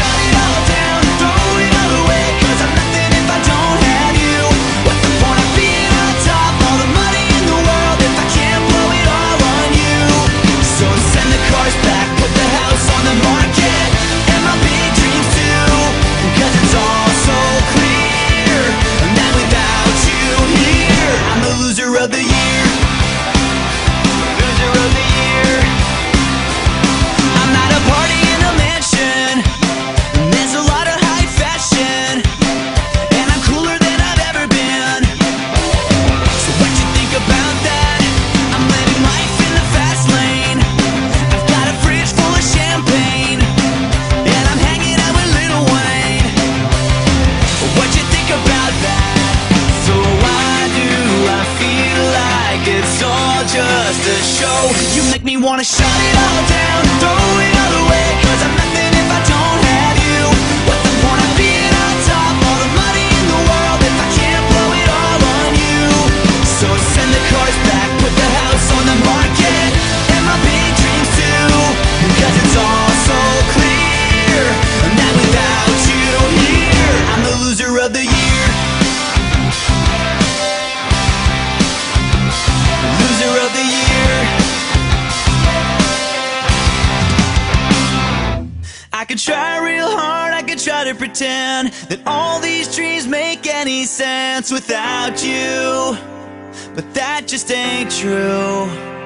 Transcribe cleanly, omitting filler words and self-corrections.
shut it all down, throw it all away, 'cause I'm nothing if I don't have you. What's the point of being on top, all the money in the world, if I can't blow it all on you? So send the cars back, put the house on the market, and my big dreams too, 'cause it's all so clear that without you here, I'm the loser of the year. Loser of the year. I'm at a party in a mansion, and there's a lot of high fashion, and I'm cooler than I've ever been. So what you think about that? I'm living life in the fast lane. I've got a fridge full of champagne, and I'm hanging out with Lil Wayne. What you think about that? So why do I feel like it's all just a show? You make me wanna shut it all down, throw it all away, 'cause I'm nothing if I don't have you. What's the point of being on top, all the money in the world, if I can't blow it all on you? So send the cars back, put the house on the market, and my big dreams too, 'cause it's all so clear that without you here, I'm the loser of the year. Loser of the year. I could try real hard, I could try to pretend that all these dreams make any sense without you, but that just ain't true.